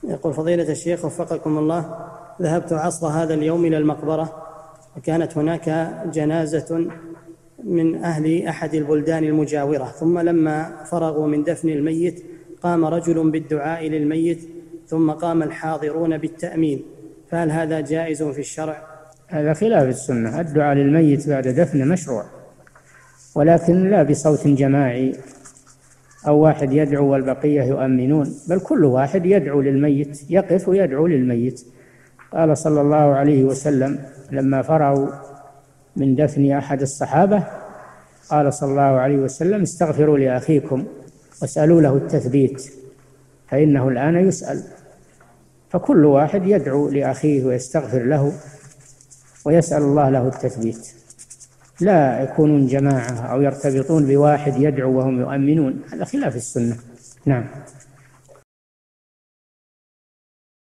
يقول فضيلة الشيخ وفقكم الله، ذهبت عصر هذا اليوم إلى المقبرة، وكانت هناك جنازة من أهل أحد البلدان المجاورة، ثم لما فرغوا من دفن الميت قام رجل بالدعاء للميت، ثم قام الحاضرون بالتأمين، فهل هذا جائز في الشرع؟ هذا خلاف السنة. الدعاء للميت بعد دفنه مشروع، ولكن لا بصوت جماعي أو واحد يدعو والبقية يؤمنون، بل كل واحد يدعو للميت، يقف ويدعو للميت. قال صلى الله عليه وسلم لما فرغوا من دفن أحد الصحابة، قال صلى الله عليه وسلم: استغفروا لأخيكم واسألوا له التثبيت فإنه الآن يسأل. فكل واحد يدعو لأخيه ويستغفر له ويسأل الله له التثبيت، لا يكونون جماعة أو يرتبطون بواحد يدعو وهم يؤمنون، هذا خلاف السنة. نعم.